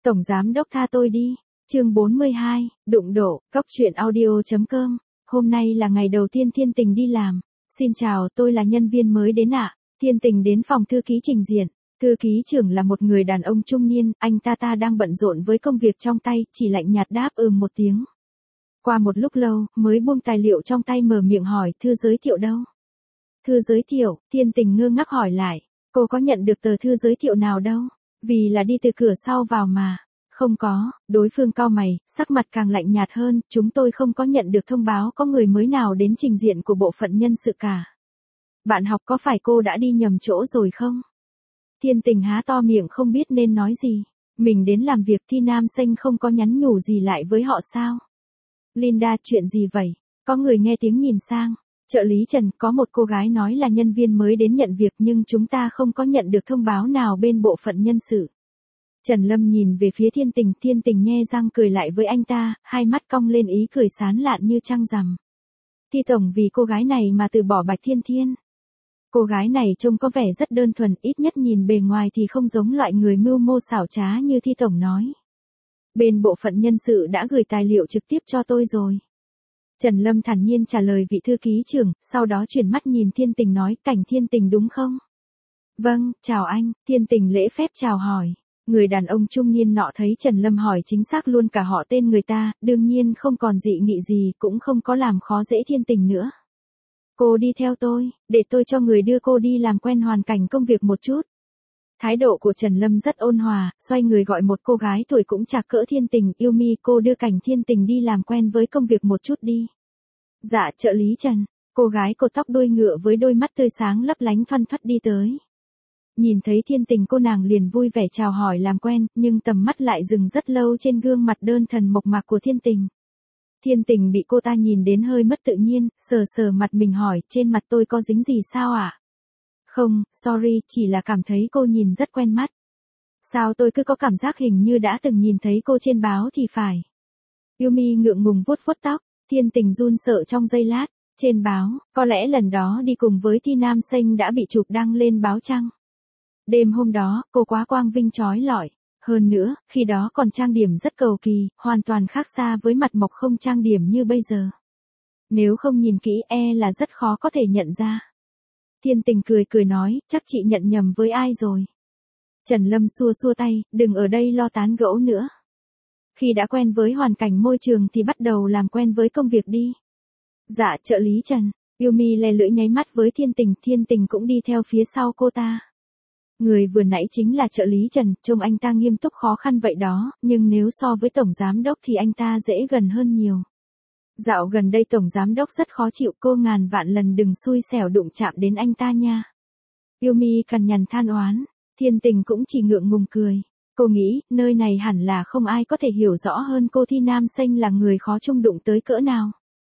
Tổng giám đốc tha tôi đi. Chương 42, đụng độ, cóc truyện audio.com. Hôm nay là ngày đầu tiên Thiên Tình đi làm. Xin chào, tôi là nhân viên mới đến ạ. Thiên Tình đến phòng thư ký trình diện. Thư ký trưởng là một người đàn ông trung niên, anh ta đang bận rộn với công việc trong tay, chỉ lạnh nhạt đáp một tiếng. Qua một lúc lâu, mới buông tài liệu trong tay mở miệng hỏi, thư giới thiệu đâu? Thư giới thiệu, Thiên Tình ngơ ngác hỏi lại, cô có nhận được tờ thư giới thiệu nào đâu? Vì là đi từ cửa sau vào mà. Không có, đối phương cau mày, sắc mặt càng lạnh nhạt hơn, chúng tôi không có nhận được thông báo có người mới nào đến trình diện của bộ phận nhân sự cả. Bạn học có phải cô đã đi nhầm chỗ rồi không? Thiên Tình há to miệng không biết nên nói gì. Mình đến làm việc thì Nam Xanh không có nhắn nhủ gì lại với họ sao? Linda, chuyện gì vậy? Có người nghe tiếng nhìn sang. Trợ lý Trần, có một cô gái nói là nhân viên mới đến nhận việc nhưng chúng ta không có nhận được thông báo nào bên bộ phận nhân sự. Trần Lâm nhìn về phía Thiên Tình nhe răng cười lại với anh ta, hai mắt cong lên ý cười sán lạn như trăng rằm. Thi tổng vì cô gái này mà từ bỏ Bạch Thiên. Cô gái này trông có vẻ rất đơn thuần, ít nhất nhìn bề ngoài thì không giống loại người mưu mô xảo trá như Thi tổng nói. Bên bộ phận nhân sự đã gửi tài liệu trực tiếp cho tôi rồi. Trần Lâm thản nhiên trả lời vị thư ký trưởng, sau đó chuyển mắt nhìn Thiên Tình nói, Cảnh Thiên Tình đúng không? Vâng, chào anh. Thiên Tình lễ phép chào hỏi. Người đàn ông trung niên nọ thấy Trần Lâm hỏi chính xác luôn cả họ tên người ta, đương nhiên không còn dị nghị gì, cũng không có làm khó dễ Thiên Tình nữa. Cô đi theo tôi, để tôi cho người đưa cô đi làm quen hoàn cảnh công việc một chút. Thái độ của Trần Lâm rất ôn hòa, xoay người gọi một cô gái tuổi cũng chạc cỡ Thiên Tình, yêu mi, cô đưa Cảnh Thiên Tình đi làm quen với công việc một chút đi. Dạ, trợ lý Trần. Cô gái cột tóc đuôi ngựa với đôi mắt tươi sáng lấp lánh thoăn thoắt đi tới. Nhìn thấy Thiên Tình cô nàng liền vui vẻ chào hỏi làm quen, nhưng tầm mắt lại dừng rất lâu trên gương mặt đơn thần mộc mạc của Thiên Tình. Thiên Tình bị cô ta nhìn đến hơi mất tự nhiên, sờ mặt mình hỏi, trên mặt tôi có dính gì sao ạ? Không, sorry, chỉ là cảm thấy cô nhìn rất quen mắt. Sao tôi cứ có cảm giác hình như đã từng nhìn thấy cô trên báo thì phải. Yumi ngượng ngùng vuốt tóc, Thiên Tình run sợ trong giây lát. Trên báo, có lẽ lần đó đi cùng với Thi Nam Xanh đã bị chụp đăng lên báo chăng? Đêm hôm đó, cô quá quang vinh chói lọi. Hơn nữa, khi đó còn trang điểm rất cầu kỳ, hoàn toàn khác xa với mặt mộc không trang điểm như bây giờ. Nếu không nhìn kỹ là rất khó có thể nhận ra. Thiên Tình cười nói, chắc chị nhận nhầm với ai rồi. Trần Lâm xua tay, đừng ở đây lo tán gẫu nữa. Khi đã quen với hoàn cảnh môi trường thì bắt đầu làm quen với công việc đi. Dạ, trợ lý Trần. Yumi lè lưỡi nháy mắt với Thiên Tình cũng đi theo phía sau cô ta. Người vừa nãy chính là trợ lý Trần, trông anh ta nghiêm túc khó khăn vậy đó, nhưng nếu so với tổng giám đốc thì anh ta dễ gần hơn nhiều. Dạo gần đây tổng giám đốc rất khó chịu, cô ngàn vạn lần đừng xui xẻo đụng chạm đến anh ta nha. Yumi cằn nhằn than oán, Thiên Tình cũng chỉ ngượng ngùng cười. Cô nghĩ, nơi này hẳn là không ai có thể hiểu rõ hơn cô Thi Nam Xanh là người khó chung đụng tới cỡ nào.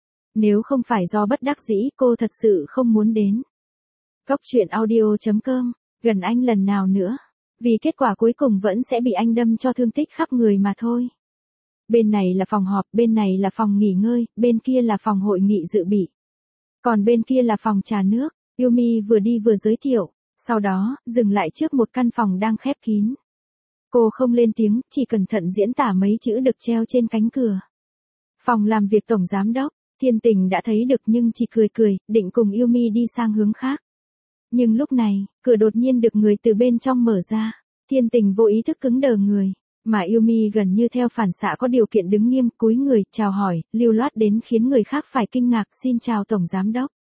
Nếu không phải do bất đắc dĩ, cô thật sự không muốn đến. Cóc truyện audio.com. Gần anh lần nào nữa, vì kết quả cuối cùng vẫn sẽ bị anh đâm cho thương tích khắp người mà thôi. Bên này là phòng họp, bên này là phòng nghỉ ngơi, bên kia là phòng hội nghị dự bị. Còn bên kia là phòng trà nước, Yumi vừa đi vừa giới thiệu, sau đó, dừng lại trước một căn phòng đang khép kín. Cô không lên tiếng, chỉ cẩn thận diễn tả mấy chữ được treo trên cánh cửa. Phòng làm việc tổng giám đốc, Thiên Tình đã thấy được nhưng chỉ cười, định cùng Yumi đi sang hướng khác. Nhưng lúc này, cửa đột nhiên được người từ bên trong mở ra. Thiên Tình vô ý thức cứng đờ người, mà Yumi gần như theo phản xạ có điều kiện đứng nghiêm, cúi người, chào hỏi, lưu loát đến khiến người khác phải kinh ngạc, xin chào tổng giám đốc.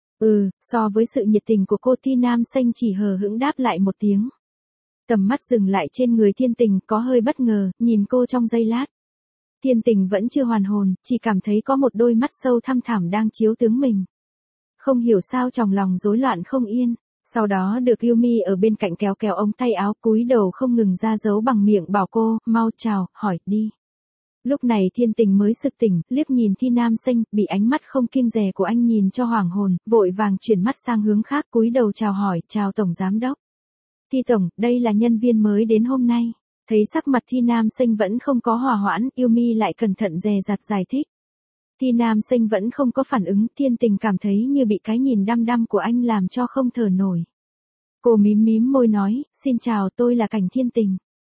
So với sự nhiệt tình của cô Thi Nam Xanh chỉ hờ hững đáp lại một tiếng. Tầm mắt dừng lại trên người Thiên Tình có hơi bất ngờ, nhìn cô trong giây lát. Thiên Tình vẫn chưa hoàn hồn, chỉ cảm thấy có một đôi mắt sâu thăm thẳm đang chiếu tướng mình. Không hiểu sao trong lòng rối loạn không yên, sau đó được Yumi ở bên cạnh kéo ống tay áo cúi đầu không ngừng ra dấu bằng miệng bảo cô, mau chào, hỏi đi. Lúc này Thiên Tình mới sực tỉnh, liếc nhìn Thi Nam Xanh, bị ánh mắt không kiêng dè của anh nhìn cho hoảng hồn, vội vàng chuyển mắt sang hướng khác cúi đầu chào hỏi, chào tổng giám đốc. Thi tổng, đây là nhân viên mới đến hôm nay. Thấy sắc mặt Thi Nam Xanh vẫn không có hòa hoãn, Yumi lại cẩn thận dè dặt giải thích. Thi Nam Xanh vẫn không có phản ứng, Thiên Tình cảm thấy như bị cái nhìn đăm đăm của anh làm cho không thở nổi. Cô mím môi nói, xin chào, tôi là Cảnh Thiên Tình.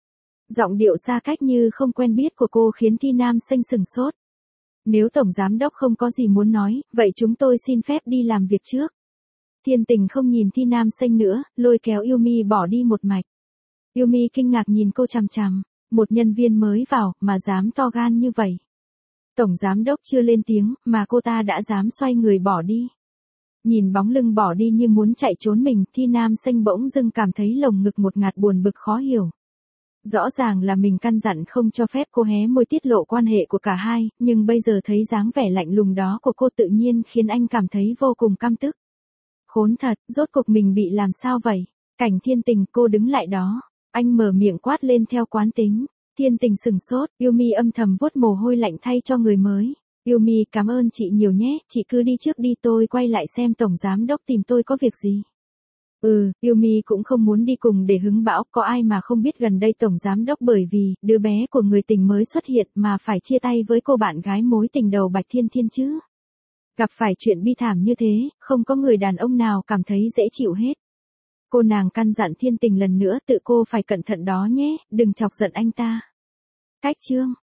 Giọng điệu xa cách như không quen biết của cô khiến Thi Nam Xanh sừng sốt. Nếu tổng giám đốc không có gì muốn nói, vậy chúng tôi xin phép đi làm việc trước. Thiên Tình không nhìn Thi Nam Xanh nữa, lôi kéo Yumi bỏ đi một mạch. Yumi kinh ngạc nhìn cô chằm chằm, một nhân viên mới vào mà dám to gan như vậy. Tổng giám đốc chưa lên tiếng mà cô ta đã dám xoay người bỏ đi. Nhìn bóng lưng bỏ đi như muốn chạy trốn mình, Thi Nam Xanh bỗng dưng cảm thấy lồng ngực một ngạt buồn bực khó hiểu. Rõ ràng là mình căn dặn không cho phép cô hé môi tiết lộ quan hệ của cả hai, nhưng bây giờ thấy dáng vẻ lạnh lùng đó của cô tự nhiên khiến anh cảm thấy vô cùng căm tức. Khốn thật, rốt cuộc mình bị làm sao vậy? Cảnh Thiên Tình, cô đứng lại đó. Anh mở miệng quát lên theo quán tính. Thiên Tình sừng sốt, Yumi âm thầm vuốt mồ hôi lạnh thay cho người mới. Yumi, cảm ơn chị nhiều nhé, chị cứ đi trước đi, tôi quay lại xem tổng giám đốc tìm tôi có việc gì. Yumi cũng không muốn đi cùng để hứng bão, có ai mà không biết gần đây tổng giám đốc bởi vì đứa bé của người tình mới xuất hiện mà phải chia tay với cô bạn gái mối tình đầu Bạch Thiên Thiên chứ. Gặp phải chuyện bi thảm như thế, không có người đàn ông nào cảm thấy dễ chịu hết. Cô nàng căn dặn Thiên Tình lần nữa, tự cô phải cẩn thận đó nhé, đừng chọc giận anh ta. Cách chương